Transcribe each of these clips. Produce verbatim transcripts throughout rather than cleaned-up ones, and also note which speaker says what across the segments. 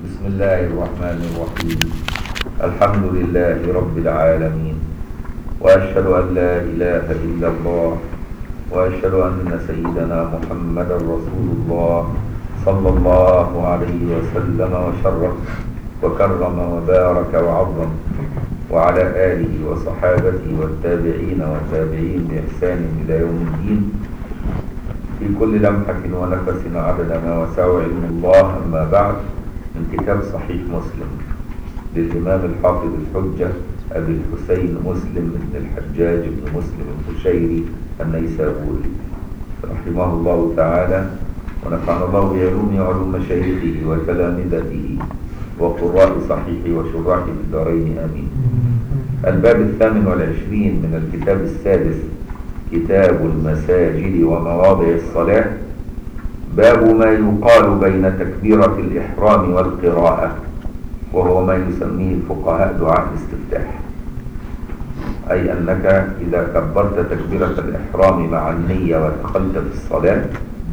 Speaker 1: بسم الله الرحمن الرحيم. الحمد لله رب العالمين، وأشهد أن لا إله إلا الله، وأشهد أن سيدنا محمدا رسول الله صلى الله عليه وسلم وشرف وكرم وبارك وعظم، وعلى آله وصحابته والتابعين والتابعين بإحسان إلى يوم الدين، في كل لمحة ونفس عدد ما وسع علم الله. أما بعد، من كتاب صحيح مسلم للإمام الحافظ الحجة أبي الحسين مسلم بن الحجاج بن مسلم القشيري النيسابوري رحمه الله تعالى، ونفعنا الله بعلومه وعلوم مشايخه وتلامذته وقراء صحيحه وشراحه في الدارين آمين. الباب الثامن والعشرين من الكتاب السادس، كتاب المساجد ومواضع الصلاة. باب ما يقال بين تكبيرة الإحرام والقراءة، وهو ما يسميه الفقهاء دعاء الاستفتاح، أي أنك إذا كبرت تكبيرة الإحرام مع النية ودخلت في الصلاة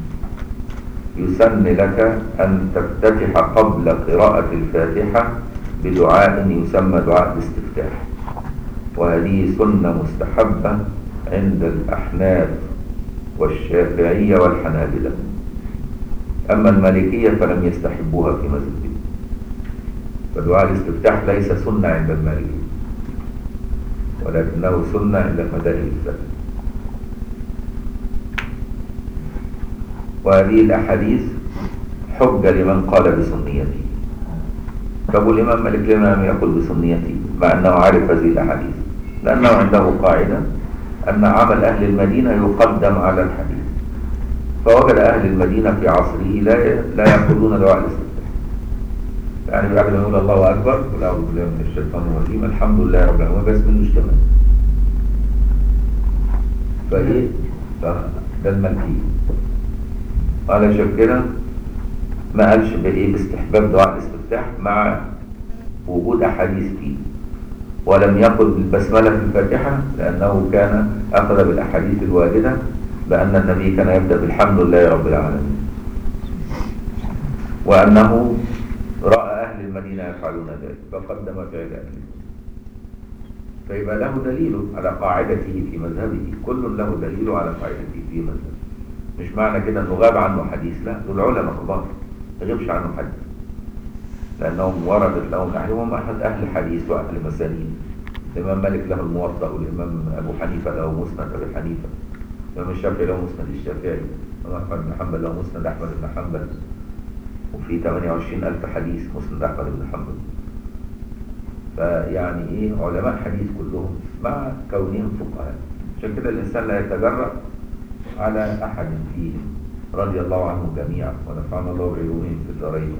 Speaker 1: يسن لك أن تفتتح قبل قراءة الفاتحة بدعاء يسمى دعاء الاستفتاح، وهذه سنة مستحبة عند الأحناف والشافعية والحنابلة. أما المالكية فلم يستحبوها في مذهبهم، فدعاء الاستفتاح ليس سنة عند المالكية، ولكنه سنة عند المذاهب الثلاثة. وهذه الأحاديث حجة لمن قال بسنيته. طب الإمام مالك لما لم يقل بسنيته مع أنه عرف هذه الأحاديث؟ لأنه عنده قاعدة أن عمل أهل المدينة يقدم على الحديث، فوجد أهل المدينة في عصره لا لا يأخذون دعاء الاستفتاح، يعني بعد ما يقول الله أكبر قل أعوذ بالله من الشيطان الرجيم الحمد لله رب العالمين بس منه اجتماع. فإيه؟ فده الملكي قال شوف كده، ما قالش بإيه باستحباب دعاء الاستفتاح مع وجود أحاديث فيه، ولم يقل بالبسملة في الفاتحة لأنه كان أخذ بالأحاديث الواردة بأن النبي كان يبدأ بالحمد لله رب العالمين، وأنه رأى أهل المدينة يفعلون ذلك فقدم فعل أهله، فيبقى له دليل على قاعدته في مذهبه. كل له دليل على قاعدته في مذهبه، مش معنى كده أنه غاب عنه حديث، لا، دول علماء كبار ما يغيبش عنه حديث، لأنهم وردت لهم أحدهم أحد أهل الحديث وأهل مسانيد. الإمام مالك له الموطأ، والإمام أبو حنيفة له مسند أبي حنيفة، الإمام الشافعي له مسند الشافعي، الإمام أحمد بن حنبل له مسند أحمد بن حنبل، وفي ثمانية وعشرين ألف حديث مسند أحمد بن حنبل. فيعني إيه علماء حديث كلهم مع كونهم فقهاء، عشان كده الإنسان لا يتجرأ على أحد فيهم رضي الله عنهم جميعا، ونفعنا الله بعلومهم في الدارين.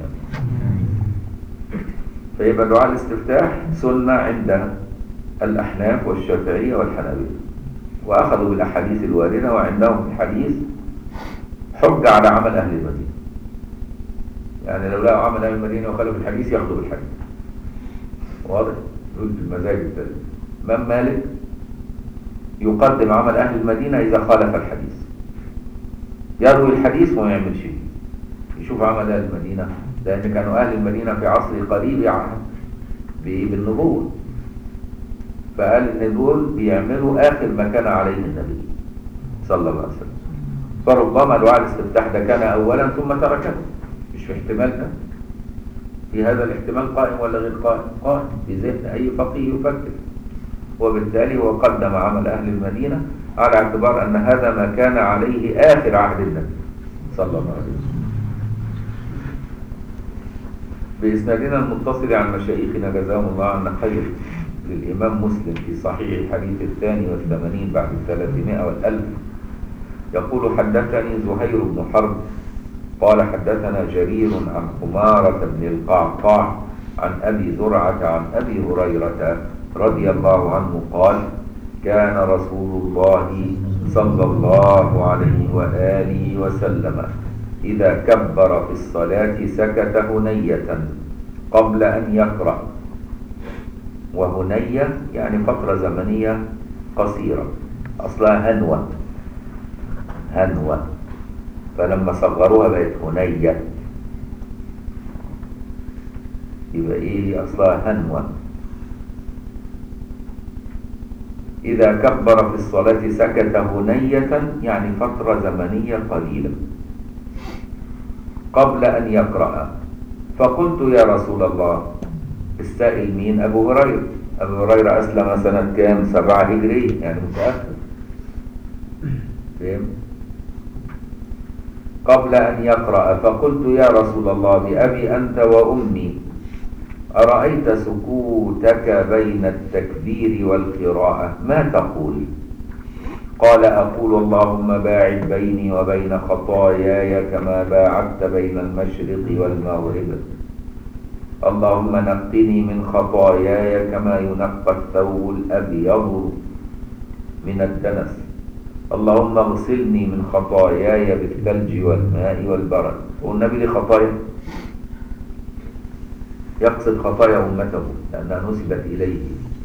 Speaker 1: فيبقى دعاء الاستفتاح سنة عند الأحناف والشافعية والحنابلة، وأخذوا بالأحاديث الواردة، وعندهم الحديث حجة على عمل أهل المدينة. يعني لو لقوا عمل أهل المدينة وخالف الحديث ياخذوا بالحديث. واضح؟ يقول في المزاج الثالث الإمام مالك يقدم عمل أهل المدينة إذا خالف الحديث، يروي الحديث وما يعمل شيء، يشوف عمل أهل المدينة، لأن كانوا أهل المدينة في عصر قريب عهد بالنبوة، فقال إن دول بيعملوا آخر ما كان عليه النبي صلى الله عليه وسلم، فربما دعاء الاستفتاح ده كان أولا ثم تركه. مش في احتمال ده؟ في هذا الاحتمال قائم ولا غير قائم؟ قائم في ذهن أي فقيه يفكر، وبالتالي هو قدم عمل أهل المدينة على اعتبار أن هذا ما كان عليه آخر عهد النبي صلى الله عليه وسلم. بإسنادنا المتصل عن مشايخنا جزاهم الله عنا خير للإمام مسلم في صحيح الحديث الثاني والثمانين بعد الثلاثمائة والألف، يقول حدثني زهير بن حرب قال حدثنا جرير عن حمارة بن القعقاع عن أبي زرعة عن أبي هريرة رضي الله عنه قال كان رسول الله صلى الله عليه وآله وسلم إذا كبر في الصلاة سكت هنية قبل أن يقرأ، وهنية يعني فترة زمنية قصيرة، أصلها هنوة هنوة، فلما صغروها بقت هنية. يبقى إيه أصلها هنوة. إذا كبر في الصلاة سكت هنية، يعني فترة زمنية قليلة قبل أن يقرأ. فقلت يا رسول الله، السائل مين؟ أبو هريرة. أبو هريرة أسلم سنة كام؟ سبعة هجرية، يعني متأخر. فهم؟ قبل أن يقرأ. فقلت يا رسول الله بأبي أنت وأمي، أرأيت سكوتك بين التكبير والقراءة ما تقول؟ قال أقول اللهم باعد بيني وبين خطاياي كما باعدت بين المشرق والمغرب، اللهم نقني من خطاياي كما ينقى الثوب الأبيض من الدنس، اللهم اغسلني من خطاياي بالثلج والماء والبرد. والنبي ليه خطايا؟ يقصد خطايا أمته لأنها نسبت إليه.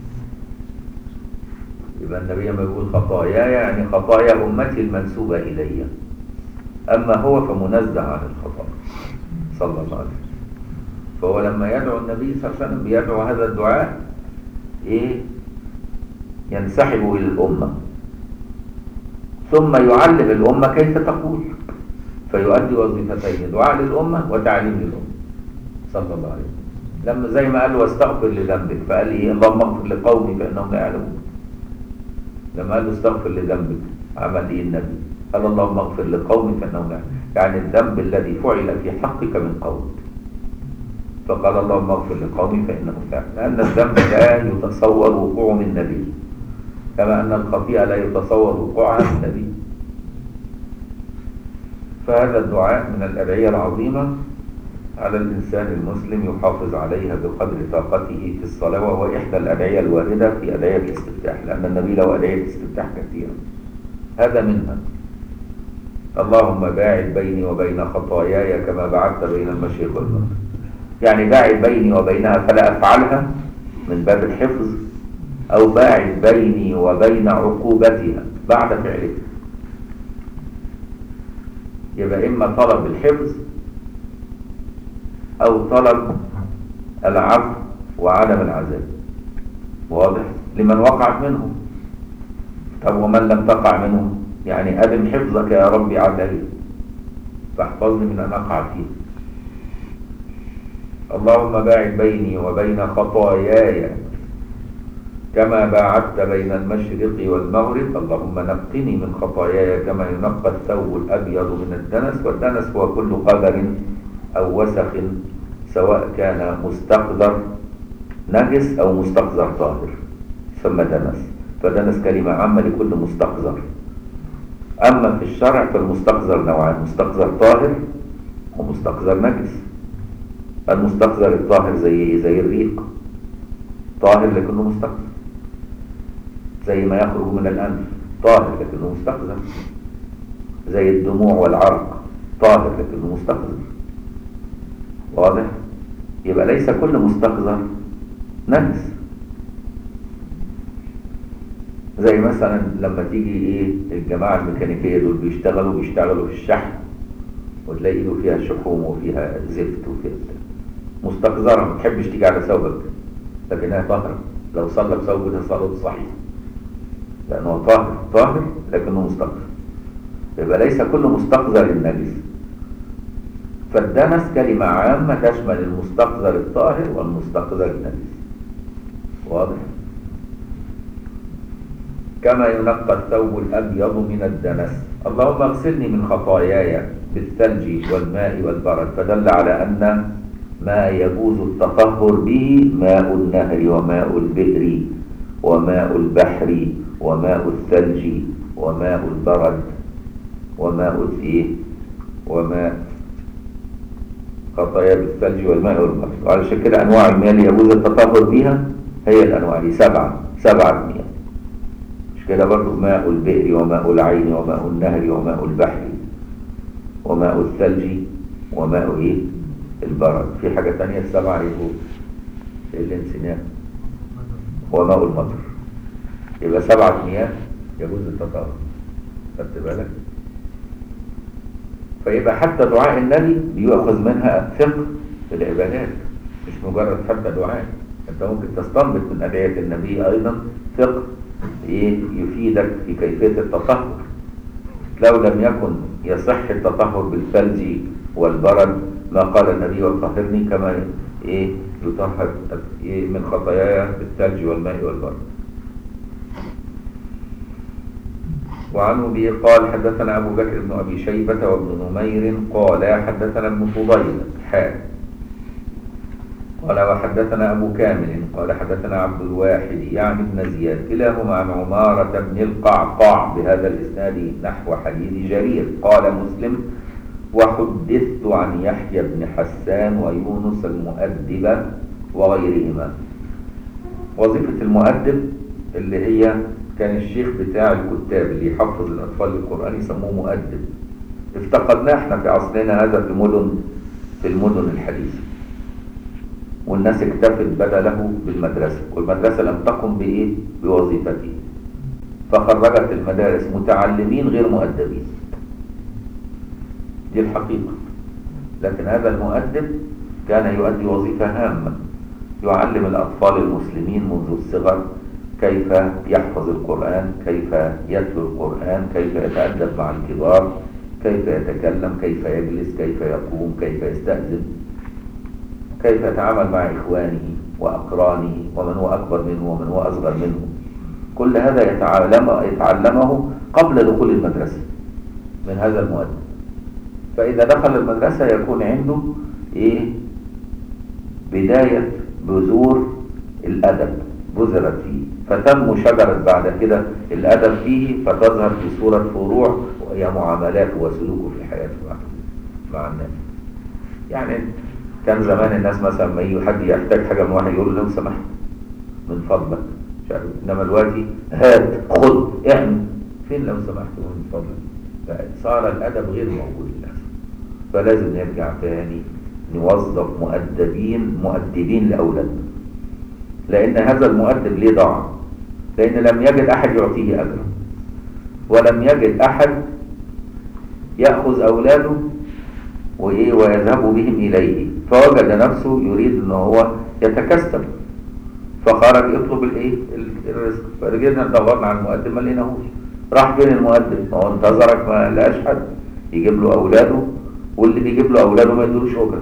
Speaker 1: يبقى النبي لما يقول خطاياي يعني خطايا أمتي المنسوبة إلي، أما هو فمنزه عن الخطايا صلى الله عليه وسلم. فهو لما يدعو النبي صلى الله عليه وسلم بيدعو هذا الدعاء إيه؟ ينسحب إلى الأمة ثم يعلم الأمة كيف تقول، فيؤدي وظيفتين: دعاء للأمة وتعليم للأمة صلى الله عليه وسلم. لما زي ما قال واستغفر لذنبك، فقال لي اللهم اغفر لقومي فإنهم لا يعلمون. لما قال له استغفر لذنبك عمل ايه النبي؟ قال اللهم اغفر لقومي فإنهم لا يعلمون، يعني الذنب الذي فعل في حقك من قولك. فقال اللهم اغفر لقومي فإنهم لا يعلمون، لأن الذنب لا يتصور وقوعه من النبي، كما أن الخطيئة لا يتصور وقوعها من النبي. فهذا الدعاء من الأدعية العظيمة على الإنسان المسلم يحافظ عليها بقدر طاقته في الصلاة، وهو إحدى الأدعية الواردة في أدعية الاستفتاح، لأن النبي له أدعية استفتاح كثيرة، هذا منها: اللهم باعد بيني وبين خطاياي كما بعدت بين المشرق والمغرب، يعني باعد بيني وبينها فلا أفعلها من باب الحفظ، أو باعد بيني وبين عقوبتها بعد فعلها. يبقى إما طلب الحفظ أو طلب العفو وعدم العذاب، واضح؟ لمن وقعت منهم. طب ومن لم تقع منهم؟ يعني أدم حفظك يا ربي علي، فاحفظني من أن أقع فيه. اللهم باعد بيني وبين خطاياي كما باعدت بين المشرق والمغرب، اللهم نقني من خطاياي كما ينقى الثوب الأبيض من الدنس. والدنس هو كل قدر أو وسخ، سواء كان مستقذر نجس أو مستقذر طاهر، ثم دنس. فدنس كلمة عامة لكل مستقذر. أما في الشرع فالمستقذر نوعان: مستقذر طاهر ومستقذر نجس. المستقذر الطاهر زي زي الريق، طاهر لكنه مستقذر، زي ما يخرج من الأنف طاهر لكنه مستقذر، زي الدموع والعرق طاهر لكنه مستقذر، واضح؟ يبقى ليس كل مستقذر نجس. زي مثلا لما تيجي ايه الجماعه الميكانيكيه دول بيشتغلوا بيشتغلوا في الشحن، وتلاقي ايده فيها شحوم وفيها زفت وفيها مستقذره، ما تحبش تيجي على ثوبك، لكنها طاهره. لو صلى بثوبها صلاته صحيح، لانه طاهر طاهر لكنه مستقذر. يبقى ليس كل مستقذر النجس. فالدنس كلمة عامة تشمل المستقذر الطاهر والمستقذر النجس، واضح؟ كما ينقى الثوب الأبيض من الدنس، اللهم اغسلني من خطاياي بالثلج والماء والبرد. فدل على أن ما يجوز التطهر به ماء النهر وماء البئر وماء البحر وماء الثلج وماء البرد وماء الايه وماء خطايا بالثلج والماء والبرد. وعلى كده انواع المياه اللي يجوز التطهر بها هي الانواع دي سبعه سبعه مياه، مش كده برضه؟ ماء البئر وماء العين وماء النهر وماء البحر وماء الثلج وماء ايه البرد. في حاجه ثانيه السبعه يجوز اللي نسيناها، وماء المطر. يبقى سبعه مياه يجوز التطهر، خدت بالك؟ فيبقى حتى دعاء النبي بيؤخذ منها فقه في العبادات. مش مجرد حتى دعاء. انت ممكن تستنبط من ادعية النبي ايضا فقه ايه يفيدك في كيفية التطهر. لو لم يكن يصح التطهر بالثلج والبرد ما قال النبي وطهرني كما ايه يطهر إيه من خطاياي بالثلج والماء والبرد. وعنه به قال حدثنا أبو بكر بن أبي شيبة وابن نمير قال حدثنا ابن فضيل حاء قال وحدثنا أبو كامل قال حدثنا عبد الواحد يعني ابن زياد كلاهما عن عمارة بن القعقاع بهذا الإسناد نحو حديث جرير. قال مسلم وحدثت عن يحيى بن حسان ويونس المؤدب وغيرهما. وظيفة المؤدب اللي هي كان الشيخ بتاع الكتاب اللي يحفظ الأطفال القرآن يسموه مؤدب. افتقدناه احنا في عصرنا هذا في مدن في المدن الحديثة، والناس اكتفت بدله بالمدرسة، والمدرسة لم تقم بإيه بوظيفته، فخرجت المدارس متعلمين غير مؤدبين. دي الحقيقة. لكن هذا المؤدب كان يؤدي وظيفة هامة، يعلم الأطفال المسلمين منذ الصغر كيف يحفظ القرآن، كيف يتلو القرآن، كيف يتأدب مع الكبار، كيف يتكلم، كيف يجلس، كيف يقوم، كيف يستأذن، كيف يتعامل مع إخوانه وأقرانه ومن هو أكبر منه ومن هو أصغر منه. كل هذا يتعلم يتعلمه قبل دخول المدرسة من هذا المؤدب. فإذا دخل المدرسة يكون عنده إيه بداية بذور الأدب بذرت فيه، فتنمو شجرة بعد كده الأدب فيه، فتظهر في صورة فروع وهي معاملاته وسلوكه في حياته مع الناس. يعني كان زمان الناس مثلا ما يجي حد يحتاج حاجة من واحد يقول له لو سمحت من فضلك مش عارف، انما دلوقتي هات خد اعمل، فين لو سمحت من فضلك؟ صار الأدب غير موجود للأسف. فلازم نرجع تاني نوظف مؤدبين مؤدبين لأولادنا، لأن هذا المؤدب ليه ضاع، لأن لم يجد أحد يعطيه أجره، ولم يجد أحد يأخذ أولاده وإيه ويذهب بهم إليه، فوجد نفسه يريد أنه هو يتكسب، فخرج يطلب الإيه الرزق. فرجعنا دورنا على المؤدب ما لقيناهوش. راح فين المؤدب؟ هو انتظرك ما لقاش حد يجيب له أولاده، واللي بيجيب له أولاده ما يدوش أجره،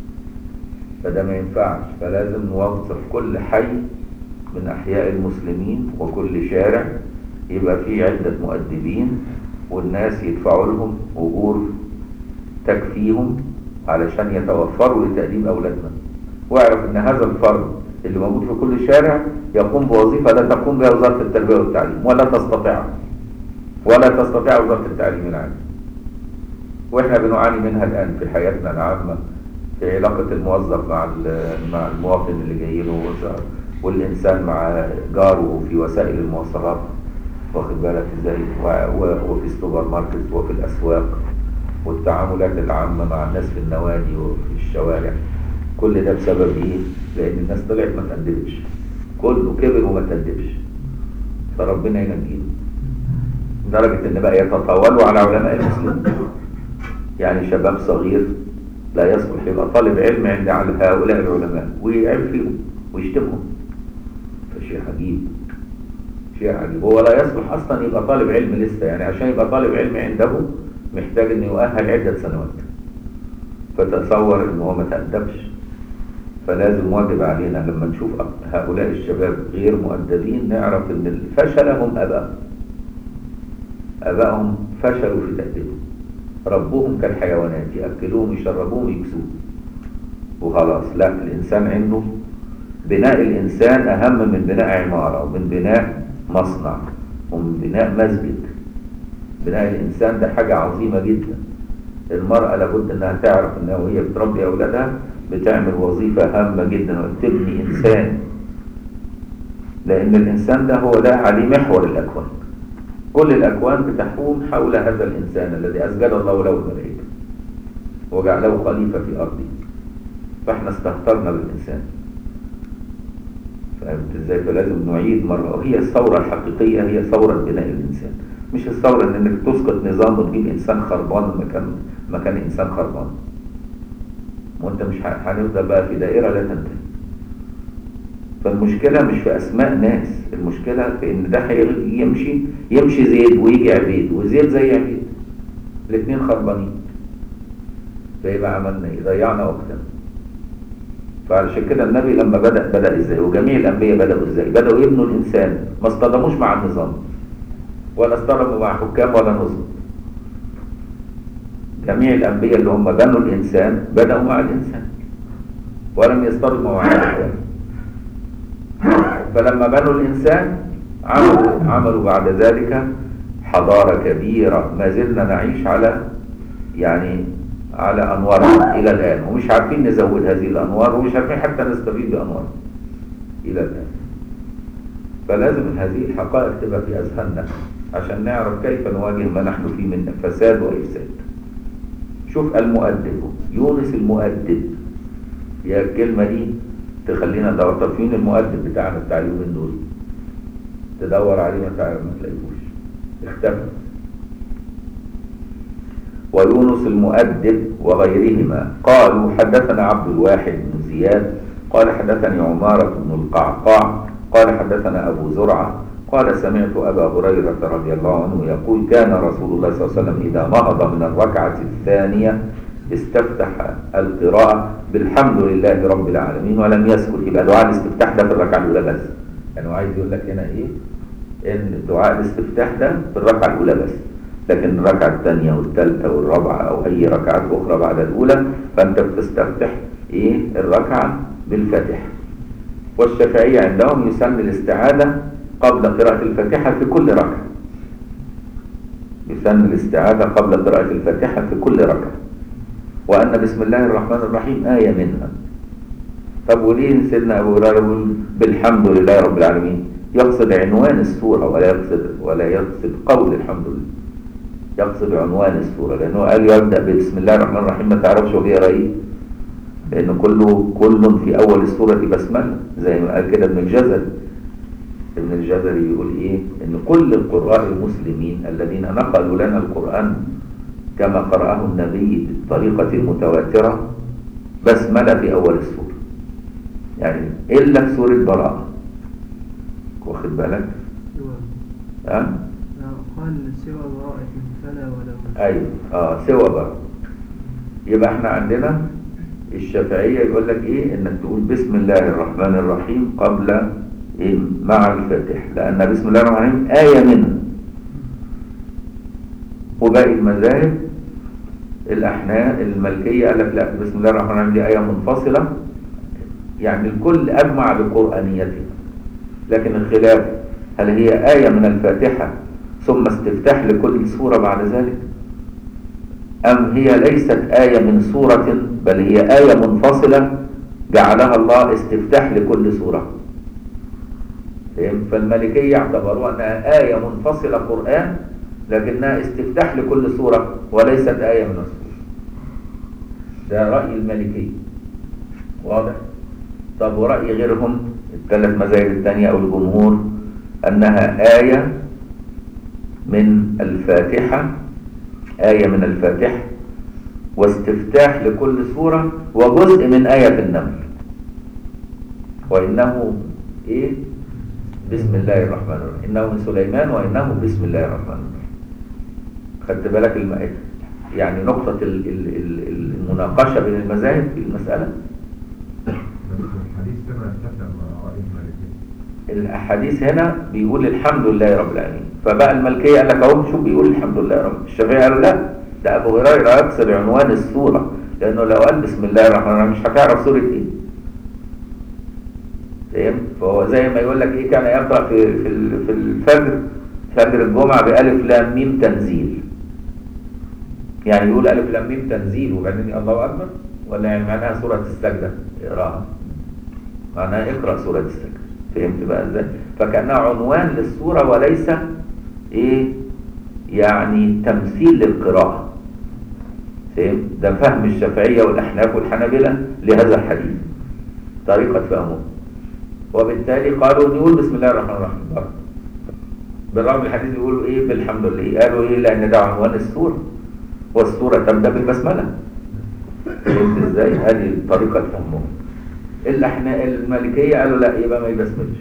Speaker 1: فده ما ينفعش. فلازم نوظف كل حي من أحياء المسلمين وكل شارع يبقى فيه عدة مؤدبين، والناس يدفعوا لهم أجور تكفيهم علشان يتوفروا لتأديب أولادنا. واعرف أن هذا الفرد اللي موجود في كل شارع يقوم بوظيفة لا تقوم بها وزارة التربية والتعليم، ولا تستطيع ولا تستطيع وزارة التعليم العام. وإحنا بنعاني منها الآن في حياتنا العامة، في علاقة الموظف مع مع المواطن اللي جاي له، والإنسان مع جاره في وسائل المواصلات، واخد بالك ازاي، وفي السوبر ماركت وفي الأسواق، والتعاملات العامة مع الناس في النوادي وفي الشوارع. كل ده بسبب ايه؟ لأن الناس طلعت ما تأدبش، كله كبر وما تأدبش، فربنا ينجينا. لدرجة ان بقى يتطاولوا على علماء المسلمين، يعني شباب صغير لا يصلح يبقى طالب علم عند هؤلاء العلماء ويعيب فيهم ويشتمهم، فشيء عجيب شيء عجيب. هو لا يصلح اصلا يبقى طالب علم لسه، يعني عشان يبقى طالب علم عنده محتاج انه يؤهل عدة سنوات، فتصور انه هو ما تأدبش. فلازم واجب علينا لما نشوف هؤلاء الشباب غير مؤدبين نعرف ان الفشل هم ابائهم ابائهم فشلوا في تأديبهم، ربوهم كالحيوانات، يأكلوهم يشربوهم يكسوهم وخلاص. لا، الإنسان عنده بناء الإنسان أهم من بناء عمارة ومن بناء مصنع ومن بناء مسجد. بناء الإنسان ده حاجة عظيمة جدا. المرأة لابد أنها تعرف أنها وهي بتربي أولادها بتعمل وظيفة هامة جدا وتبني إنسان، لأن الإنسان ده هو ده عليه محور الأكوان. كل الأكوان بتحوم حول هذا الإنسان الذي أسجد الله له الملائكة وجعله خليفة في أرضه، فإحنا استهترنا بالإنسان. فهمت إزاي؟ فلازم نعيد مرة، وهي الثورة الحقيقية هي ثورة بناء الإنسان، مش الثورة إن إنك تسقط نظام وتجيب إنسان خربان مكان مكان إنسان خربان. وانت مش هنفضل بقى في دائرة لا تنتهي. فالمشكلة مش في أسماء ناس، المشكلة في إن ده يمشي يمشي زيد ويجي عبيد، وزيد زي عبيد الاثنين خربانين، فيبقى عملنا ايه؟ ضيعنا وقتنا. فعلشان كده النبي لما بدأ بدأ ازاي؟ وجميع الأنبياء بدأوا ازاي؟ بدأوا يبنوا الإنسان، ما اصطدموش مع النظام ولا اصطدموا مع حكام ولا نظم. جميع الأنبياء اللي هم بنوا الإنسان بدأوا مع الإنسان ولم يصطدموا مع الحكام. فلما بنوا الإنسان عملوا, عملوا بعد ذلك حضارة كبيرة ما زلنا نعيش على يعني على أنوارها إلى الآن، ومش عارفين نزود هذه الأنوار، ومش عارفين حتى نستفيد بأنوارها إلى الآن. فلازم هذه الحقائق تبقى في أذهاننا عشان نعرف كيف نواجه ما نحن فيه من فساد وإفساد. شوف المؤدب، يونس المؤدب، هي الكلمة دي تخلينا ندور. طب فين المؤدب بتاعنا بتاع اليومين دول؟ تدور عليه ما تعرف ما تلاقيهوش، اختفى. ويونس المؤدب وغيرهما قالوا حدثنا عبد الواحد بن زياد قال حدثني عمارة بن القعقاع قال حدثنا أبو زرعة قال سمعت أبا هريرة رضي الله عنه يقول كان رسول الله صلى الله عليه وسلم إذا نهض من الركعة الثانية استفتح القراءة بالحمد لله رب العالمين ولم يسكت. يبقى دعاء الاستفتاح ده في الركعة الأولى بس، يعني هو عايز يقول لك هنا إيه؟ إن دعاء الاستفتاح ده في الركعة الأولى بس، لكن الركعة الثانية والثالثة والرابعة أو أي ركعات أخرى بعد الأولى فأنت بتستفتح إيه؟ الركعة بالفاتحة. والشافعية عندهم يسمى الاستعاذة قبل قراءة الفاتحة في كل ركعة، يسمى الاستعاذة قبل قراءة الفاتحة في كل ركعة، وأن بسم الله الرحمن الرحيم آية منها. طب وليه سيدنا أبو هريرة يقول بالحمد لله رب العالمين؟ يقصد عنوان السورة ولا يقصد ولا يقصد قول الحمد لله، يقصد عنوان السورة، لأنه قال يبدأ بسم الله الرحمن الرحيم ما تعرفش هو بيقرا ايه، لأن كله كل في أول السورة بسملة زي ما قال كده ابن الجزري. ابن الجزري يقول ايه؟ ان كل القراء المسلمين الذين نقلوا لنا القرآن كما قرأه النبي بالطريقة المتواترة بسملة في أول السورة، يعني إلا في سورة براءة، واخد بالك؟ ها؟ أه؟
Speaker 2: قال سوى براءة فلا ولا.
Speaker 1: أيوه اه سوى براءة. يبقى احنا عندنا الشافعية يقول لك ايه؟ انك تقول بسم الله الرحمن الرحيم قبل إيه؟ مع الفاتحة، لأن بسم الله الرحمن الرحيم آية منها. وباقي المذاهب الأحناف المالكية قال لك لا، بسم الله الرحمن الرحيم دي آية منفصلة، يعني الكل أجمع بقرآنيتها، لكن الخلاف هل هي آية من الفاتحة ثم استفتاح لكل سورة بعد ذلك، أم هي ليست آية من سورة بل هي آية منفصلة جعلها الله استفتاح لكل سورة. فالمالكية اعتبروا أنها آية منفصلة قرآن لكنها استفتاح لكل سورة وليست آية من السورة. ده رأي المالكية، واضح؟ طب ورأي غيرهم الثلاث مذاهب الثانية أو الجمهور أنها آية من الفاتحة، آية من الفاتحة واستفتاح لكل سورة وجزء من آية النمل، وإنه إيه؟ بسم الله الرحمن الرحيم، إنه من سليمان وإنه بسم الله الرحمن الرحيم. خدت بالك الم... يعني نقطة ال... ال... ال... المناقشة بين المذاهب في المسألة.
Speaker 3: الحديث هنا اتفق مع رأي المالكية.
Speaker 1: الحديث هنا بيقول الحمد لله رب العالمين، فبقى المالكية قال لك اهو شوف بيقول الحمد لله رب. الشافعي قال لا، ده أبو هريرة يقصد عنوان السورة، لأنه لو قال بسم الله الرحمن الرحيم مش هتعرف سورة إيه. فهمت؟ فهو زي ما يقول لك إيه، كان يقرأ في في في الفجر فجر الجمعة بألف لام ميم تنزيل، يعني يقول ألف لام ميم تنزيل وبعدين الله أكبر، ولا يعني معناها سورة السجدة اقراها، معناها اقرأ سورة السجدة. فهمت بقى ازاي؟ فكأنها عنوان للسورة وليس ايه يعني تمثيل للقراءة. فهمت؟ ده فهم الشافعية والأحناف والحنابلة لهذا الحديث، طريقة فهمه، وبالتالي قالوا نقول بسم الله الرحمن الرحيم برضه، بالرغم الحديث يقولوا ايه بالحمد لله، قالوا ايه لأن ده عنوان السورة والسورة تبدأ بالبسملة. فهمت ازاي؟ هذه طريقة فهمهم. الأحنا المالكية قالوا لا، يبقى ما يبسملش.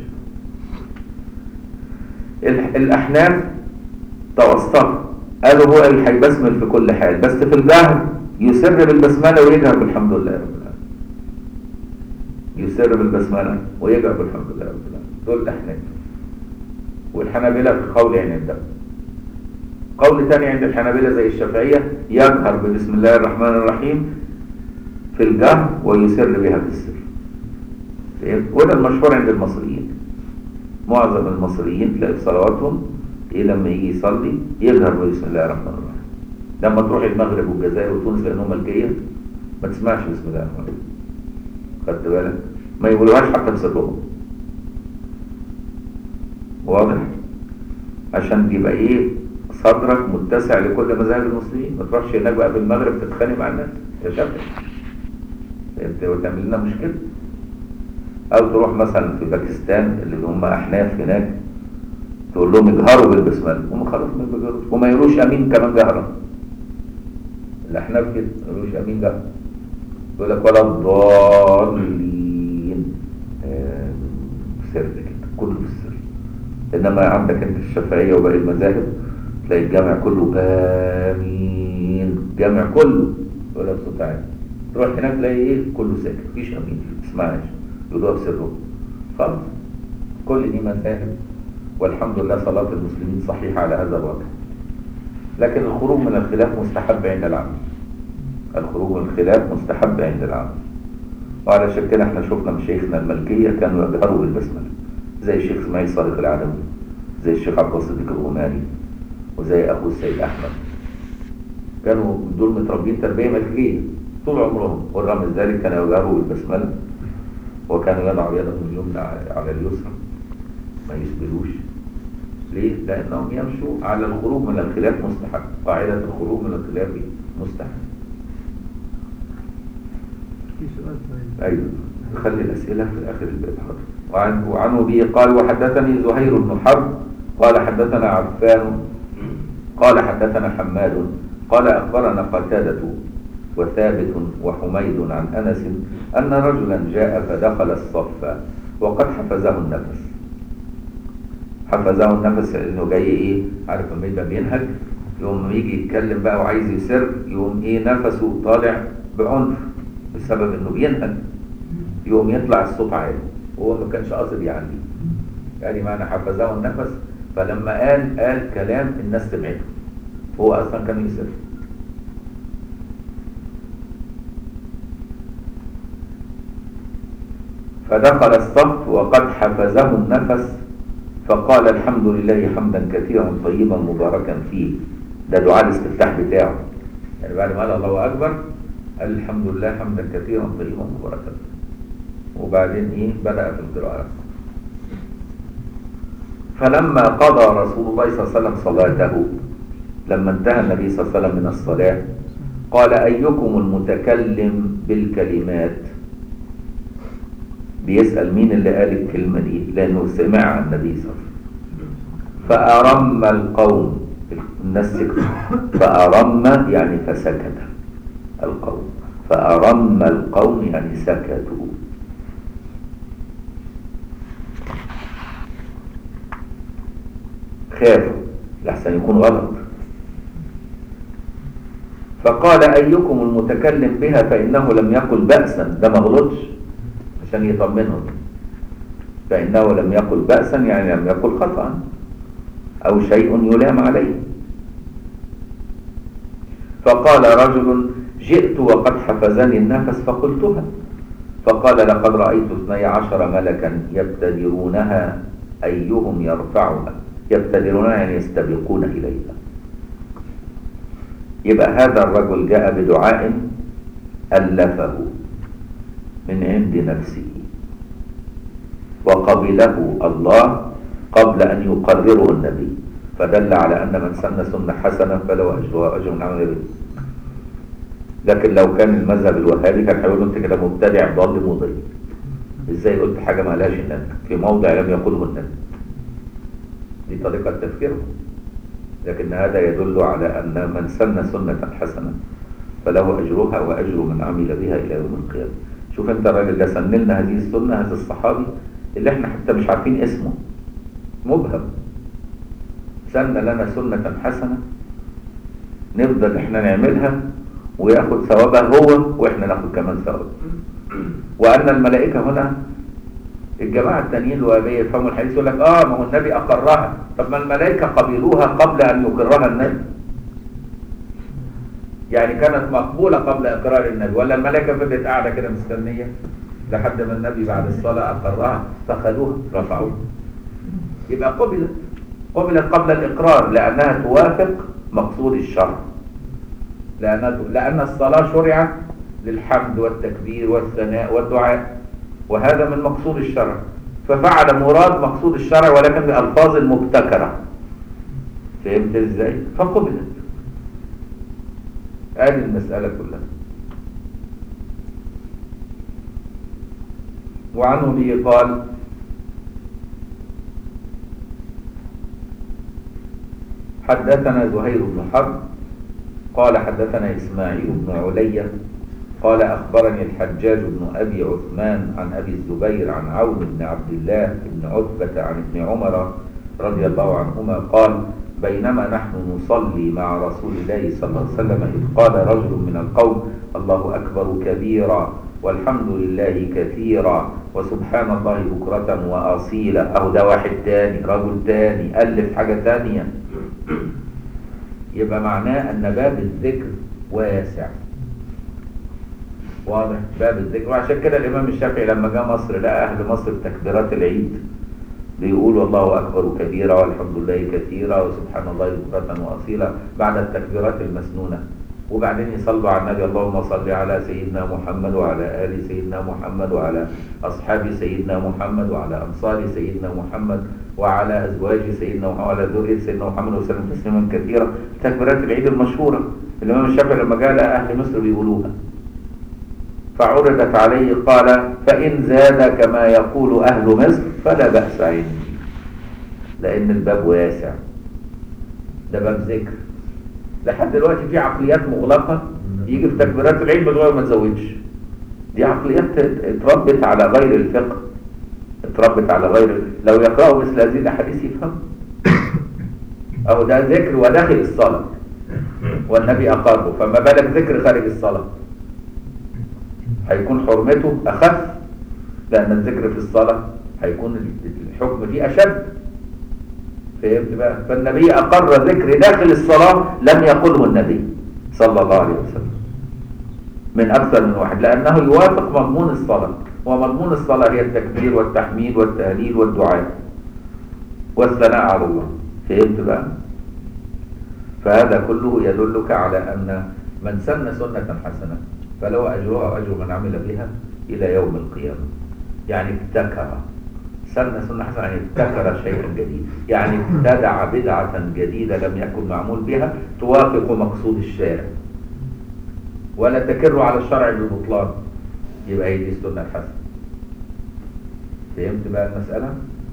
Speaker 1: الأحناف توسطوا، قالوا هو اللي هيبسمل في كل حال، بس في الجهر يسر بالبسملة ويجهر بالحمد لله رب العالمين. يسر بالبسملة ويجهر بالحمد لله رب العالمين. دول الأحناف. والحنابلة في قول عندهم. قول ثاني عند الحنابلة زي الشافعية يجهر ببسم الله الرحمن الرحيم في الجهر ويسر بها في السر. وده المشهور عند المصريين. معظم المصريين تلاقي في صلواتهم ايه لما يجي يصلي يجهر بسم الله الرحمن الرحيم. لما تروح المغرب والجزائر وتونس لانهم ملكيه ما تسمعش بسم الله الرحمن الرحيم. خدت بالك؟ ما يقولوهاش حتى بسرهم. واضح؟ عشان يبقى ايه صدرك متسع لكل مذاهب المسلمين. ما تروحش هناك بقى في المغرب تتخانق مع الناس يا شافعي. انت وتعمل لنا مشكله. او تروح مثلا في باكستان اللي هم احناف هناك تقول لهم اجهروا بالبسمله، هم خلاص ما بيجهروش وما يقولوش امين كمان جهرا. الاحناف كده ما يقولوش امين جهرا، يقول لك ولا الضالين آه سر كده كله في السر. انما عندك انت الشافعيه وباقي المذاهب تلاقي الجامع كله امين، الجامع كله يقول لك صوت عالي. تروح هناك تلاقي ايه كله ساكت مفيش امين، ما تسمعش، يقولوها بسرهم. خلاص كل دي مذاهب، والحمد لله صلاة المسلمين صحيحة على هذا الوضع. لكن الخروج من الخلاف مستحب عند العامة. الخروج من الخلاف مستحب عند العامة. وعلى شكل احنا شفنا مشايخنا المالكية كانوا يجهروا بالبسملة، زي الشيخ اسماعيل صادق العدوي، زي الشيخ عبد الصديق الغماري، وزي أخو السيد أحمد. كانوا دول متربين تربية مالكية طول عمرهم، ورغم ذلك كانوا يجهروا بالبسملة، وكانوا يضعوا يدهم اليمنى على اليسرى ما يسبلوش. ليه؟ لأنهم يمشوا على الخروج من الخلاف مستحب. قاعدة الخروج من الخلاف مستحب.
Speaker 2: في سؤال طيب.
Speaker 1: أيوة، خلي الأسئلة في الآخر الباب. وعنه, وعنه به قال وحدثني زهير بن حرب قال حدثنا عفان قال حدثنا حماد قال أخبرنا قتادة وثابت وحميد عن أنس أن رجلا جاء فدخل الصف وقد حفزه النفس. حفزه النفس انه جاي ايه، عارف لما يبقى بينهج يقوم يجي يتكلم بقى وعايز يسر يقوم ايه نفسه طالع بعنف بسبب انه بينهج، يقوم يطلع الصوت عالي وهو ما كانش قاصد يعلي. يعني معنى حفزه النفس، فلما قال قال كلام الناس سمعته هو اصلا كان يسر. فدخل الصف وقد حفزه النفس فقال الحمد لله حمدا كثيرا طيبا مباركا فيه. ده دعاء الاستفتاح بتاعه، يعني بعد ما قال الله اكبر قال الحمد لله حمدا كثيرا طيبا مباركا فيه، وبعدين ايه بدأ في القراءة. فلما قضى رسول الله صلى الله عليه وسلم صلاته، لما انتهى النبي صلى الله عليه وسلم من الصلاة قال أيكم المتكلم بالكلمات؟ بيسأل مين اللي قال الكلمة دي لأنه سمع عن النبي صلى الله عليه وسلم. فأرم القوم، الناس سكتوا. فأرم يعني فسكت القوم، فأرم القوم يعني سكتوا. خافوا لحسن يكون غلط. فقال أيكم المتكلم بها فإنه لم يقل بأسا، ده ما غلطش عشان يطمنهم. فإنه لم يقل بأسا يعني لم يقل خطأ أو شيء يلام عليه. فقال رجل جئت وقد حفزني النفس فقلتها. فقال لقد رأيت اثني عشر ملكا يبتدرونها أيهم يرفعها. يبتدرونها يعني يستبقون إليها. يبقى هذا الرجل جاء بدعاء ألفه من عند نفسه وقبله الله قبل أن يقرره النبي، فدل على أن من سن سنة حسنة فله أجرها أجر من عمل به. لكن لو كان المذهب الوهابي كان هيقول أنت كده مبتدع ضال مضل، إزاي قلت حاجة ما قالهاش النبي في موضع لم يقوله النبي؟ دي طريقة تفكيرهم. لكن هذا يدل على أن من سن سنة حسنة فله أجرها وأجر من عمل بها إلى يوم القيامة. شوف أنت الراجل ده سن لنا هذه السنة، هذا الصحابي اللي احنا حتى مش عارفين اسمه، مبهم، سن لنا سنة حسنة نفضل احنا نعملها وياخد ثوابها هو واحنا ناخد كمان ثواب. وأن الملائكة هنا الجماعة التانيين الوهابية يفهموا الحديث يقول لك اه ما هو النبي أقرها. طب ما الملائكة قبلوها قبل أن يقرها النبي، يعني كانت مقبولة قبل إقرار النبي، ولا الملائكة فضلت قاعدة كده مستنية لحد ما النبي بعد الصلاة أقرها فخذوها رفعوها؟ يبقى قبلت قبلت قبل الإقرار لأنها توافق مقصود الشرع، لأن لأن الصلاة شرعت للحمد والتكبير والثناء والدعاء، وهذا من مقصود الشرع، ففعل مراد مقصود الشرع ولكن بألفاظ مبتكرة. فهمت ازاي؟ فقبلت. هذه المسألة كلها. وعنه به قال حدثنا زهير بن حرب قال حدثنا إسماعيل بن علية قال أخبرني الحجاج بن أبي عثمان عن أبي الزبير عن عون بن عبد الله بن عتبة عن ابن عمر رضي الله عنهما قال بينما نحن نصلي مع رسول الله صلى الله عليه وسلم إذ قال رجل من القوم الله أكبر كبيرا والحمد لله كثيرا وسبحان الله بكرة وأصيلا. أهو ده واحد تاني، رجل تاني ألف حاجة تانية. يبقى معناه أن باب الذكر واسع، واضح؟ باب الذكر. وعشان كده الإمام الشافعي لما جاء مصر لقى أهل مصر تكبيرات العيد بيقولوا الله أكبر كبيرا والحمد لله كثيرا وسبحان الله بكرة وأصيلا بعد التكبيرات المسنونة، وبعدين يصلوا على النبي اللهم صل على سيدنا محمد وعلى آل سيدنا محمد وعلى أصحاب سيدنا محمد وعلى أنصار سيدنا محمد وعلى أزواج سيدنا محمد وعلى ذرية سيدنا محمد وسلم تسليما كثيرا. تكبيرات العيد المشهورة الإمام الشافعي لما جاء لقى أهل مصر بيقولوها فعرضت عليه قال فإن زاد كما يقول أهل مصر فلا بأس عندي، لأن الباب واسع، ده باب ذكر. لحد دلوقتي في عقليات مغلقة يجي في تكبيرات العيد بتغير ما تزودش، دي عقليات اتربت على غير الفقه، اتربت على غير، لو يقرأوا مثل هذه الأحاديث يفهم. أو ده ذكر وداخل الصلاة والنبي أقره، فما بالك ذكر خارج الصلاة هيكون حرمته أخف، لأن الذكر في الصلاة هيكون الحكم فيه أشد. فهمت بقى؟ فالنبي أقر ذكر داخل الصلاة لم يقله النبي صلى الله عليه وسلم من أكثر من واحد، لأنه يوافق مضمون الصلاة، ومضمون الصلاة هي التكبير والتحميد والتهليل والدعاء والثناء على الله. فهمت بقى؟ فهذا كله يدلك على أن من سن سنة حسنة فله أجرها وأجر من عمل بها إلى يوم القيامة. يعني ابتكر، سن سنة حسنة يعني ابتكر شيئا جديد، يعني ابتدع بدعة جديدة لم يكن معمول بها توافق مقصود الشارع ولا تكر على الشرع بالبطلان، يبقى هي دي السنة الحسنة. فهمت بقى المسألة؟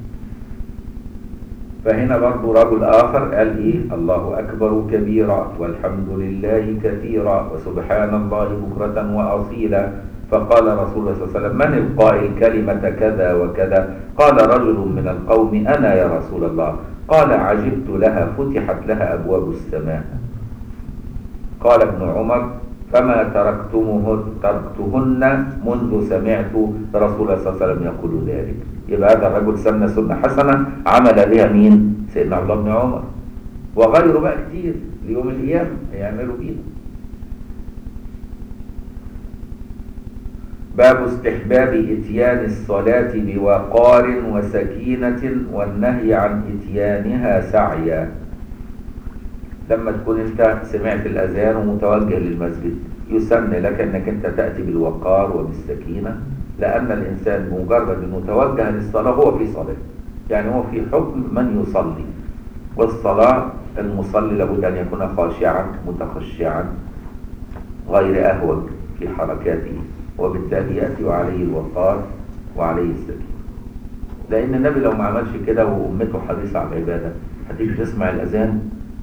Speaker 1: فهنا برضو رجل آخر قال إيه الله أكبر كبيرا والحمد لله كثيرا وسبحان الله بكرة وأصيلا. فقال رسول الله صلى الله عليه وسلم من القائل كلمة كذا وكذا؟ قال رجل من القوم أنا يا رسول الله. قال عجبت لها فتحت لها أبواب السماء. قال ابن عمر فما تركتمه تركتهن منذ سمعت رسول الله صلى الله عليه وسلم يقول ذلك. يبقى هذا الرجل سن سنة حسنة عمل بها مين؟ سيدنا عبد الله بن عمر وغيره بقى كتير ليوم القيامة هيعملوا بيها. باب استحباب اتيان الصلاة بوقار وسكينة والنهي عن اتيانها سعيا. لما تكون انت سمعت الأذان ومتوجه للمسجد يسن لك انك انت تأتي بالوقار وبالسكينة، لأن الإنسان بمجرد انه توجه للصلاة هو في صلاة، يعني هو في حكم من يصلي، والصلاة المصلي لابد أن يكون خاشعا متخشعا غير أهوج في حركاته، وبالتالي يأتي عليه الوقار وعليه السكينة. لأن النبي لو ما عملش كده وأمته حريصة على العبادة هتيجي تسمع الأذان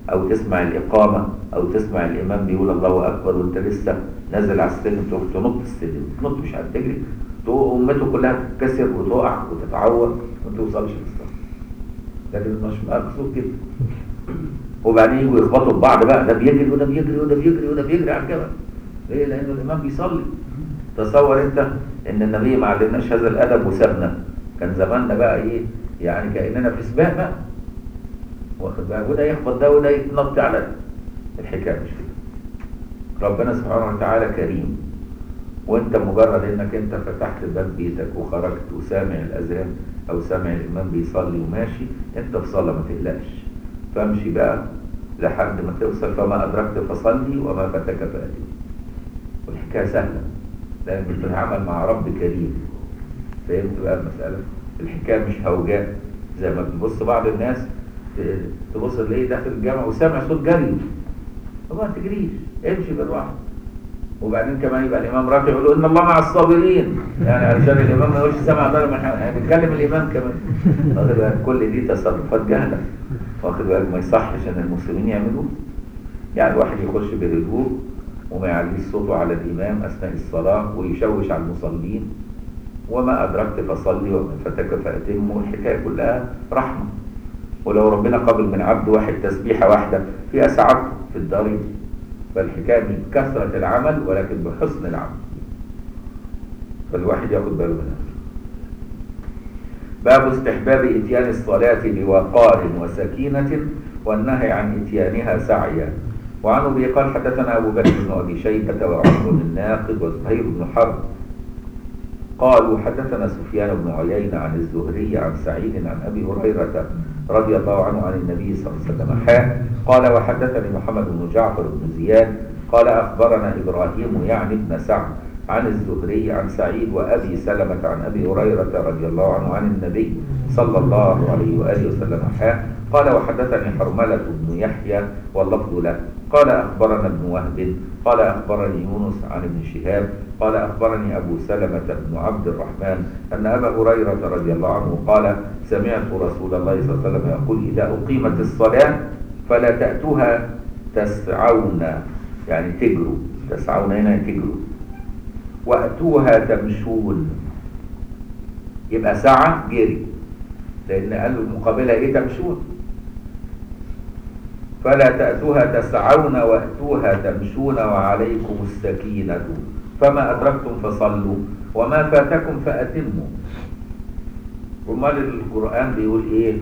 Speaker 1: او تسمع الاقامه او تسمع الامام بيقول الله اكبر وانت لسه نازل على السلم تروح تنط السلم، تنط مش عارف تجري، امته كلها تتكسر وتقع وتتعور وما توصلش للصلاه. لكن مش مقصود كده. وبعدين يجوا يخبطوا ببعض بقى، ده بيجري وده بيجري وده بيجري وده بيجري على الجبل. ليه؟ لانه الامام بيصلي. تصور انت ان النبي ما علمناش هذا الادب وسابنا، كان زماننا بقى ايه يعني كاننا في سباق بقى، واخد بقى وده يخبط ده وده يتنط على ده. الحكايه مش كده. ربنا سبحانه وتعالى كريم، وانت مجرد انك انت فتحت باب بيتك وخرجت وسامع الاذان او سامع الامام بيصلي وماشي، انت في صلاه ما تقلقش، فامشي بقى لحد ما توصل، فما ادركت فصلي وما فاتك فاتي. والحكايه سهله لان بتتعامل مع رب كريم. فهمت بقى المساله؟ الحكايه مش هوجاء زي ما بنبص بعض الناس تبص تلاقيه داخل الجامع وسامع صوت جري، طبعا ما تجريش، امشي بالراحه. وبعدين كمان يبقى الامام راكع يقول له ان الله مع الصابرين، يعني علشان الامام ما يقولش سمع ضرب من حاجه، يعني بيتكلم الامام كمان. واخد بالك؟ كل دي تصرفات جهله، واخد بالك؟ ما يصحش ان المسلمين يعملوه. يعني الواحد يخش بهدوء وما يعليش صوته على الامام اثناء الصلاه ويشوش على المصلين. وما ادركت فصلي وما فاتك فاتم، والحكايه كلها رحمه. ولو ربنا قبل من عبد واحد تسبيحه واحده فيها سعادته في الدارين. فالحكايه مش بكثره العمل ولكن بحسن العمل. فالواحد ياخد باله منها. باب استحباب اتيان الصلاه بوقار وسكينه والنهي عن اتيانها سعيا. وعن ابي قال حدثنا ابو بكر بن ابي شيبه وعمر بن الناقد وزهير بن حرب قالوا حدثنا سفيان بن عيينة عن الزهري عن سعيد عن ابي هريره رضي الله عنه عن النبي صلى الله عليه وسلم حاء قال وحدثني محمد بن جعفر بن زياد قال اخبرنا ابراهيم يعني ابن سعد عن الزهري عن سعيد وابي سلمة عن ابي هريره رضي الله عنه عن النبي صلى الله عليه واله وسلم حاء قال وحدثني حرملة بن يحيى واللفظ له قال اخبرنا ابن وهب قال اخبرني يونس عن ابن شهاب قال اخبرني ابو سلمة بن عبد الرحمن ان ابا هريره رضي الله عنه قال سمعت رسول الله صلى الله عليه وسلم يقول اذا اقيمت الصلاه فلا تاتوها تسعون، يعني تجروا، تسعون هنا تجروا، واتوها تمشون. يبقى ساعه جري، لان قالوا المقابله ايه؟ تمشون. فلا تأتوها تسعون وأتوها تمشون وعليكم السكينة فما أدركتم فصلوا وما فاتكم فأتموا. ومال القرآن بيقول إيه؟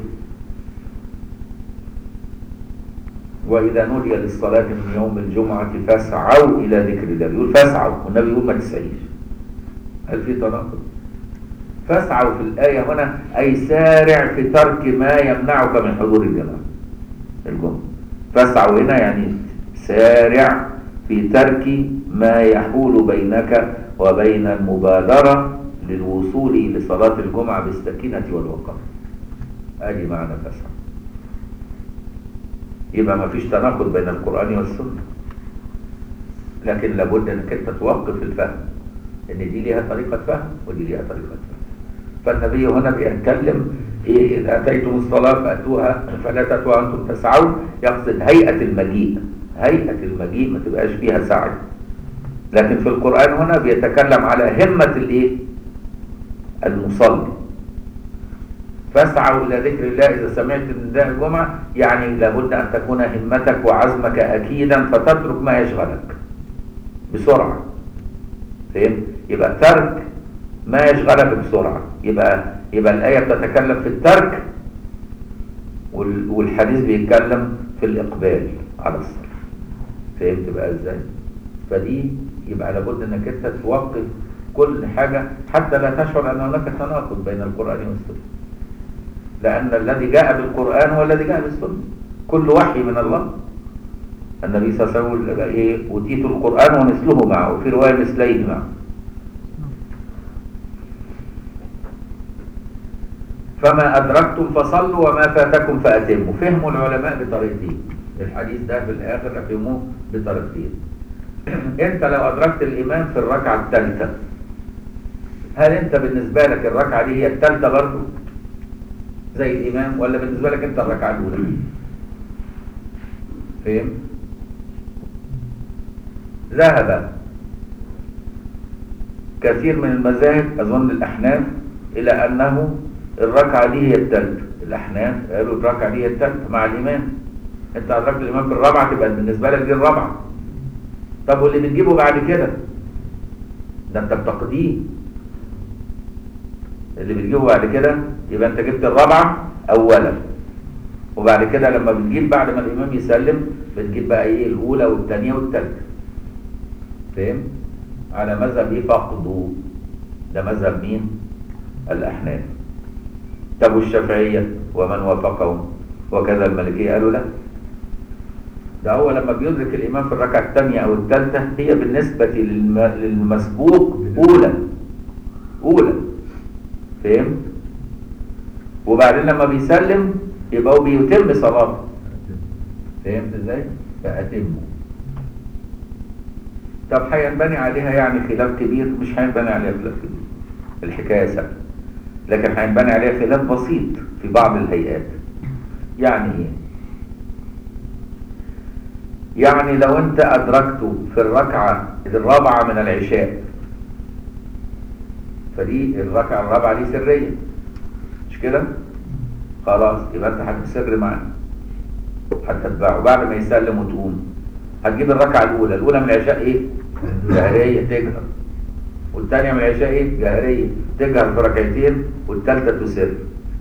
Speaker 1: وإذا نودي للصلاة من يوم الجمعة فاسعوا إلى ذكر الله. بيقول فاسعوا والنبي يقول ما تسعيش. هل في تناقض؟ فاسعوا في الآية هنا أي سارع في ترك ما يمنعك من حضور الجماعة الجمعة. فاسعوا هنا يعني سارع في ترك ما يحول بينك وبين المبادرة للوصول لصلاة الجمعة بالسكينة والوقار. ادي معنى فاسعوا. يبقى ما فيش تناقض بين القرآن والسنة، لكن لابد انك انت توقف الفهم، ان دي ليها طريقة فهم ودي ليها طريقة فهم. فالنبي هنا بيتكلم إيه؟ إذا أتيتم الصلاة فأتوها فلا تأتوها أنتم تسعون، يقصد هيئة المجيء. هيئة المجيء ما تبقاش فيها سعي. لكن في القرآن هنا بيتكلم على همة الإيه؟ المصلي. فاسعوا إلى ذكر الله إذا سمعت نداء الجمعة، يعني لابد أن تكون همتك وعزمك أكيدا فتترك ما يشغلك بسرعة. فهمت؟ يبقى ترك ما يشغلك بسرعة. يبقى يبقى الآية بتتكلم في الترك والحديث بيتكلم في الإقبال على الصلاة. فهمت بقى إزاي؟ فدي يبقى لابد أنك أنت توقف كل حاجة حتى لا تشعر أن هناك تناقض بين القرآن والسنة، لأن الذي جاء بالقرآن هو الذي جاء بالسنة، كل وحي من الله. النبي صلى الله عليه وسلم إيه؟ أوتيت القرآن ومثله معه، وفي رواية مثليه معه. فما أدركتم فصلوا وما فاتكم فأتموا. فهموا العلماء بطريقتين. الحديث ده في الآخر فهموه بطريقتين. أنت لو أدركت الإمام في الركعة الثالثة، هل أنت بالنسبة لك الركعة دي هي الثالثة برضه زي الإمام، ولا بالنسبة لك أنت الركعة الأولى؟ فهم؟ ذهب كثير من المذاهب أظن الأحناف إلى أنه الركعة دي هي الثالثة. الأحناف قالوا الركعة دي هي الثالثة مع الإمام. أنت أدركت الإمام في الرابعة تبقى بالنسبة لك دي الرابعة. طب واللي بتجيبه بعد كده ده أنت بتقديه. اللي بتجيبه بعد كده يبقى أنت جبت الرابعة أولا، وبعد كده لما بتجيب بعد ما الإمام يسلم بتجيب بقى إيه الأولى والثانية والثالثة. فهم؟ على مذهب إيه فقدوا. ده مذهب مين؟ الأحناف. طب والشافعية ومن وافقهم وكذا المالكية قالوا لا، ده هو لما بيدرك الإمام في الركعة الثانية أو الثالثة هي بالنسبة للمسبوق أولى أولى. فهمت؟ وبعدين لما بيسلم يبقى هو بيتم صلاته. فهمت ازاي؟ فأتمه. طب هينبني عليها يعني خلاف كبير؟ مش هينبني عليها خلاف كبير، الحكاية سهلة، لكن هينبني عليها خلاف بسيط في بعض الهيئات. يعني ايه؟ يعني لو انت ادركته في الركعة الرابعة من العشاء، فدي الركعة الرابعة دي سرية مش كده؟ خلاص يبقى انت هتسر معاه هتتبعه بعد ما يسلم وتقوم. هتجيب الركعة الأولى، الأولى من العشاء إيه؟ جهرية تجهر، والثانية من العشاء إيه؟ جهرية تجهر في ركعتين، والثالثة تسر.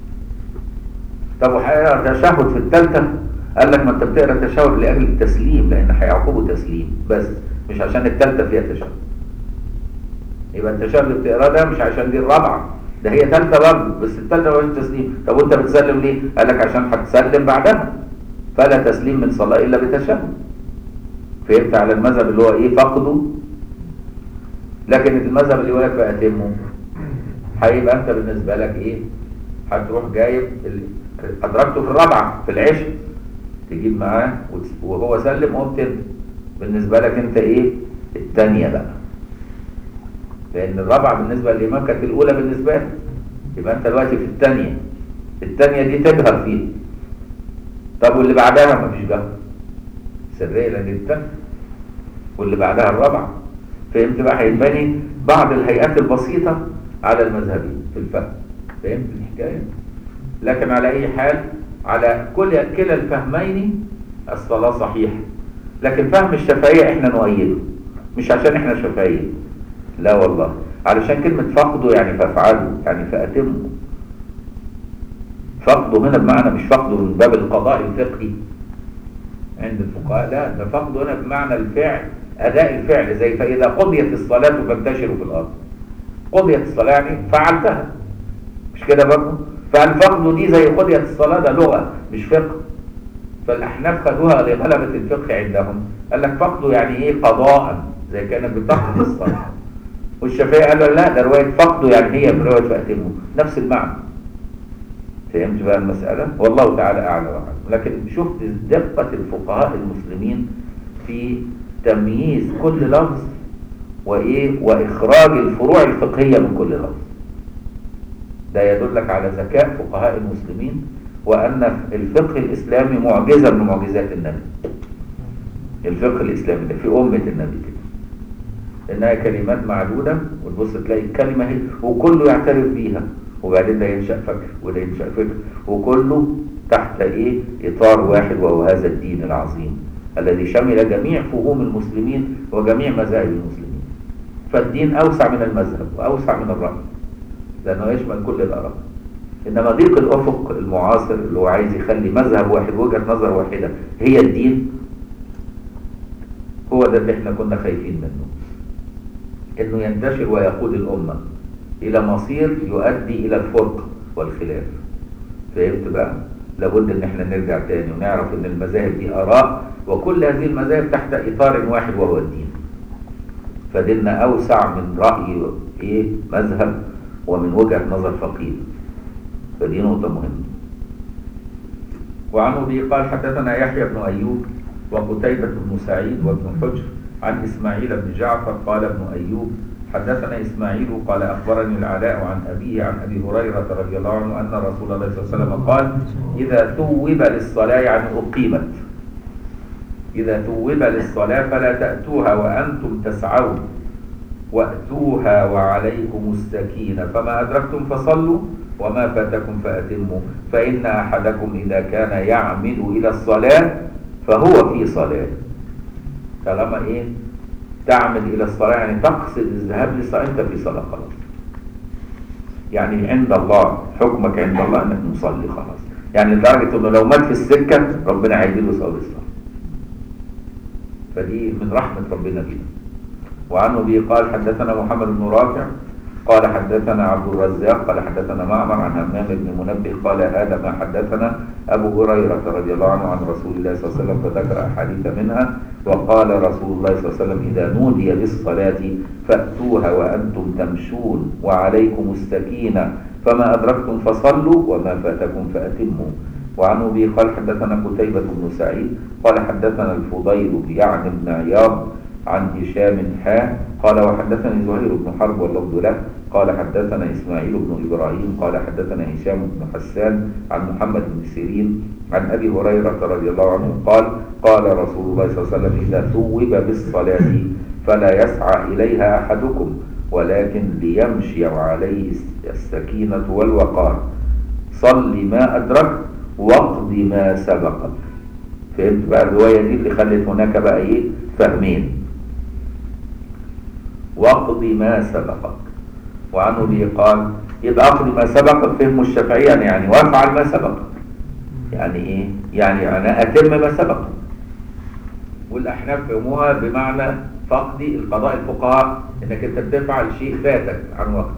Speaker 1: طب وهيقرا تشهد في الثالثة؟ قال لك ما أنت بتقرا تشهد لأجل التسليم، لأن هيعقبه تسليم بس، مش عشان الثالثة فيها تشهد. يبقى التشهد اللي بتقراه ده مش عشان دي الرابعة، ده هي ثالثة برضه، بس الثالثة ما فيهاش تسليم. طب وأنت بتسلم ليه؟ قال لك عشان هتسلم بعدها، فلا تسليم من صلاة إلا بتشهد. فهمت على المذهب اللي هو ايه فقده؟ لكن المذهب اللي يقول لك فأتمه هيبقى انت بالنسبه لك ايه؟ هتروح جايب ادركته في الرابعه في العشاء، تجيب معاه وهو سلم وبتبدا. بالنسبه لك انت ايه؟ الثانيه بقى، لان الرابعه بالنسبه للامام كانت الاولى بالنسبه لك، يبقى انت دلوقتي في الثانيه. الثانيه دي تجهر فيها. طب واللي بعدها مفيش جهر، سرية جدا، واللي بعدها الرابعة. فهمت بقى؟ هيتبني بعض الهيئات البسيطة على المذهبين في الفهم. فهمت الحكاية؟ لكن على أي حال على كل كلا الفهمين الصلاة صحيحة. لكن فهم الشافعية احنا نؤيده، مش عشان احنا شافعية، لا والله، علشان كلمة فقده يعني فافعله، يعني فأتمه. فقده هنا بمعنى مش فقده من باب القضاء الفقهي عند الفقهاء، لا، ده فقده هنا بمعنى الفعل، أداء الفعل، زي فإذا قضيت الصلاة فانتشروا في الأرض. قضيت الصلاة يعني فعلتها، مش كده برضه؟ فالفقد دي زي قضيت الصلاة، ده لغة مش فقه. فالأحناف خدوها لغلبة الفقه عندهم، قال لك فقده يعني إيه؟ قضاء، زي كانت بتقضي الصلاة. والشافعية قالوا لا، ده رواية فقده يعني هي برواية فأتمه، نفس المعنى. فهمت بقى المسألة؟ والله تعالى أعلى وأعلم. لكن شفت دقة الفقهاء المسلمين في تمييز كل لفظ وإيه وإخراج الفروع الفقهية من كل لفظ. ده يدلك على ذكاء فقهاء المسلمين، وأن الفقه الإسلامي معجزة من معجزات النبي. الفقه الإسلامي ده في أمة النبي كده، إنها كلمات معدودة، وتبص تلاقي الكلمة هي وكله يعترف بيها، وبعدين ده ينشأ فكر وده ينشأ فكر، وكله تحت إيه؟ إطار واحد، وهو هذا الدين العظيم الذي شمل جميع فهوم المسلمين وجميع مذاهب المسلمين. فالدين أوسع من المذهب وأوسع من الرأي، لأنه يشمل كل الآراء. إنما ضيق الأفق المعاصر اللي هو عايز يخلي مذهب واحد وجهة نظر واحدة هي الدين، هو ده اللي احنا كنا خايفين منه، إنه ينتشر ويقود الأمة إلى مصير يؤدي إلى الفرق والخلاف. فهمت بقى؟ لابد إن احنا نرجع تاني ونعرف إن المذاهب دي آراء، وكل هذه المذاهب تحت إطار واحد وهو الدين. فديننا أوسع من رأي إيه مذهب ومن وجهة نظر فقيه، فدي نقطة مهمة. وعن أبي قال حدثنا يحيى بن أيوب وقتيبة بن سعيد وابن حجر عن إسماعيل بن جعفر قال ابن أيوب حدثنا إسماعيل قال أخبرني العلاء عن أبيه عن أبي هريرة رضي الله عنه أن رسول الله صلى الله عليه وسلم قال إذا ثوب للصلاة يعني أقيمت، إذا ثوب للصلاة فلا تأتوها وأنتم تسعون وأتوها وعليكم السكينة فما أدركتم فصلوا وما فاتكم فأتموا فإن أحدكم إذا كان يعمد إلى الصلاة فهو في صلاة. طالما إيه تعمد إلى الصلاة يعني تقصد الذهاب للصلاة أنت في صلاة خلاص. يعني عند الله حكمك عند الله أنك مصلي خلاص. يعني لدرجة أنه لو مات في السكة ربنا هيديله ثواب الصلاة. فدي من رحمة ربنا بنا. وعنه به قال حدثنا محمد بن رافع قال حدثنا عبد الرزاق قال حدثنا معمر عن همام بن منبه قال هذا ما حدثنا أبو هريرة رضي الله عنه عن رسول الله صلى الله عليه وسلم فذكر أحاديث منها وقال رسول الله صلى الله عليه وسلم إذا نودي للصلاة فأتوها وأنتم تمشون وعليكم السكينة فما أدركتم فصلوا وما فاتكم فأتموا. وعنه به قال حدثنا قتيبة بن سعيد قال حدثنا الفضيل يعني بن عياض عن هشام حا قال وحدثني زهير بن حرب واللفظ له قال حدثنا إسماعيل بن إبراهيم قال حدثنا هشام بن حسان عن محمد بن سيرين عن أبي هريرة رضي الله عنه قال قال رسول الله صلى الله عليه وسلم إذا ثوب بالصلاة فلا يسعى إليها أحدكم ولكن ليمشي وعليه السكينة والوقار صل ما أدرك واقض ما سبقك. فهمت بقى الرواية دي اللي خلت هناك بقى إيه فهمين واقض ما سبقك. وعنه به قال يبقى اقض ما سبقك فهم الشافعية يعني وافعل ما سبقك يعني ايه يعني انا اتم ما سبقك. والاحناف فهموها بمعنى فقد القضاء الفقهاء انك انت بتفعل شيء فاتك عن وقت.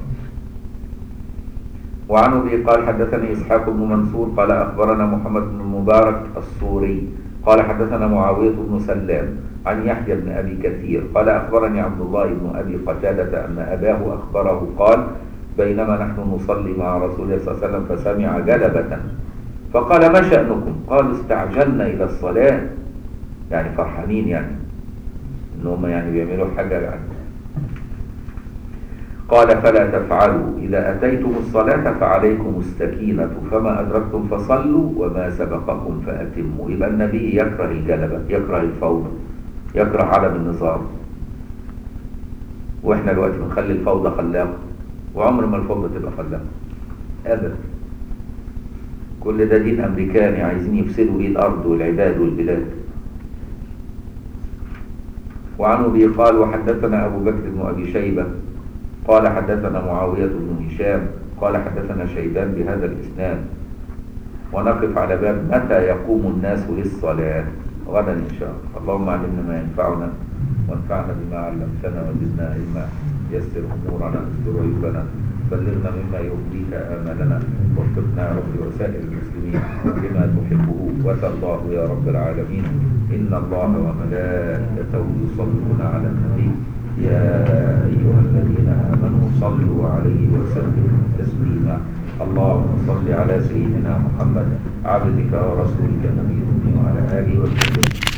Speaker 1: وعنه به قال حدثني اسحاق بن منصور قال اخبرنا محمد بن المبارك السوري قال حدثنا معاوية بن سلام عن يحيى بن أبي كثير قال أخبرني عبد الله بن أبي قتادة أن أباه أخبره قال بينما نحن نصلي مع رسول الله صلى الله عليه وسلم فسمع جلبة فقال ما شأنكم؟ قالوا استعجلنا إلى الصلاة يعني فرحانين يعني إنهم يعني بيعملوا حاجة يعني. قال فلا تفعلوا إذا أتيتم الصلاة فعليكم السكينة فما أدركتم فصلوا وما سبقكم فأتموا. يبقى النبي يكره الجلبة يكره الفوضى يكره عدم النظام. واحنا دلوقتي بنخلي الفوضى خلاقه وعمر ما الفوضى تبقى خلاقه ابدا. كل ده دين امريكاني عايزين يفسدوا بيه الارض والعباد والبلاد. وعنه به قال وحدثنا ابو بكر بن ابي شيبه قال حدثنا معاويه بن هشام قال حدثنا شيبان بهذا الاسناد. ونقف على باب متى يقوم الناس للصلاه غدا إن شاء الله. اللهم علمنا ما ينفعنا وانفعنا بما علمتنا وزدنا علما يسر أمورنا استر عيوبنا بلغنا مما يرضيك آمالنا وفقنا يا رب وسائر المسلمين بما تحبه وترضاه يا رب العالمين. إن الله وملائكته يصلون على النبي يا أيها الذين آمنوا صلوا عليه وسلموا تسليما. اللهم صل على سيدنا محمد عبدك ورسولك نبينا وعلى آله وسلم.